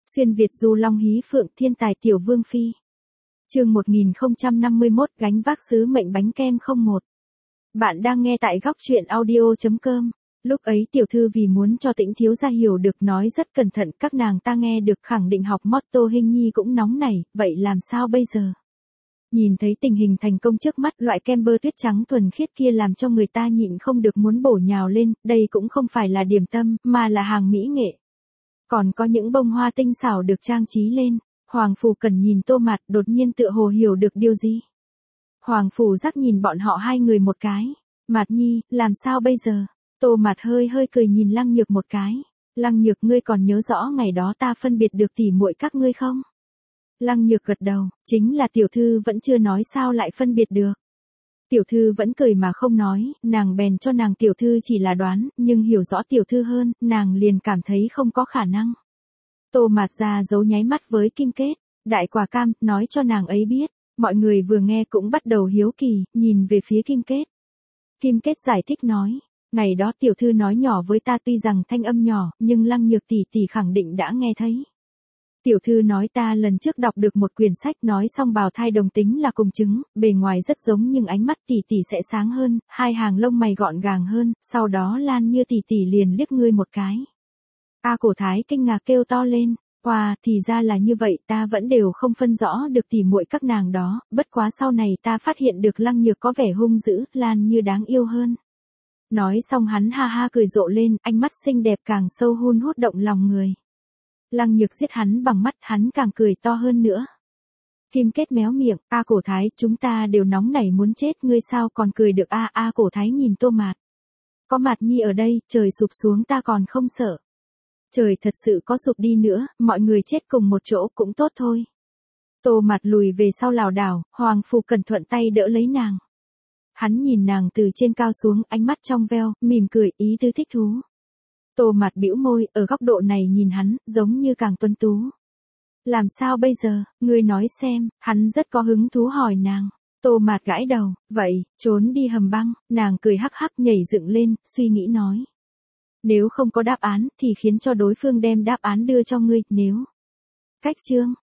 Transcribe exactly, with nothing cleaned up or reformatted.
Xuyên Việt du long hí phượng thiên tài tiểu vương phi. Chương một nghìn không trăm năm mươi mốt gánh vác sứ mệnh bánh kem không một. Bạn đang nghe tại góc truyện audio chấm com. Lúc ấy tiểu thư vì muốn cho Tĩnh thiếu gia hiểu được nói rất cẩn thận, các nàng ta nghe được khẳng định học motto hình nhi cũng nóng nảy, vậy làm sao bây giờ? Nhìn thấy tình hình thành công trước mắt, loại kem bơ tuyết trắng thuần khiết kia làm cho người ta nhịn không được muốn bổ nhào lên, đây cũng không phải là điểm tâm, mà là hàng mỹ nghệ. Còn có những bông hoa tinh xảo được trang trí lên. Hoàng Phủ Cần nhìn Tô Mạt, đột nhiên tựa hồ hiểu được điều gì. Hoàng Phủ Giác nhìn bọn họ hai người một cái. Mạt nhi, làm sao bây giờ? Tô Mạt hơi hơi cười nhìn Lăng Nhược một cái. Lăng Nhược, ngươi còn nhớ rõ ngày đó ta phân biệt được tỉ muội các ngươi không? Lăng Nhược gật đầu, chính là tiểu thư vẫn chưa nói sao lại phân biệt được. Tiểu thư vẫn cười mà không nói, nàng bèn cho nàng tiểu thư chỉ là đoán, nhưng hiểu rõ tiểu thư hơn, nàng liền cảm thấy không có khả năng. Tô Mạt ra dấu nháy mắt với Kim Kết, đại quả cam, nói cho nàng ấy biết. Mọi người vừa nghe cũng bắt đầu hiếu kỳ, nhìn về phía Kim Kết. Kim Kết giải thích nói, ngày đó tiểu thư nói nhỏ với ta, tuy rằng thanh âm nhỏ, nhưng Lăng Nhược tỷ tỷ khẳng định đã nghe thấy. Tiểu thư nói ta lần trước đọc được một quyển sách nói song bào thai đồng tính là cùng chứng, bề ngoài rất giống nhưng ánh mắt tỷ tỷ sẽ sáng hơn, hai hàng lông mày gọn gàng hơn, sau đó Lan Như tỷ tỷ liền liếc ngươi một cái. A Cổ Thái kinh ngạc kêu to lên, wow, thì ra là như vậy, ta vẫn đều không phân rõ được tỉ muội các nàng đó, bất quá sau này ta phát hiện được Lăng Nhược có vẻ hung dữ, Lan Như đáng yêu hơn. Nói xong hắn ha ha cười rộ lên, ánh mắt xinh đẹp càng sâu hun hút động lòng người. Lăng Nhược giết hắn bằng mắt, hắn càng cười to hơn nữa. Kim Kết méo miệng, A Cổ Thái, chúng ta đều nóng nảy muốn chết, ngươi sao còn cười được a? A Cổ Thái nhìn Tô Mạt. Có Mạt nhi ở đây, trời sụp xuống ta còn không sợ. Trời thật sự có sụp đi nữa, mọi người chết cùng một chỗ cũng tốt thôi. Tô Mạt lùi về sau lảo đảo, Hoàng Phủ Cần thuận tay đỡ lấy nàng. Hắn nhìn nàng từ trên cao xuống, ánh mắt trong veo, mỉm cười, ý tứ thích thú. Tô Mạt bĩu môi, ở góc độ này nhìn hắn, giống như càng tuấn tú. Làm sao bây giờ, ngươi nói xem, hắn rất có hứng thú hỏi nàng. Tô Mạt gãi đầu, vậy, trốn đi hầm băng, nàng cười hắc hắc nhảy dựng lên, suy nghĩ nói. Nếu không có đáp án, thì khiến cho đối phương đem đáp án đưa cho ngươi, nếu. Cách chương.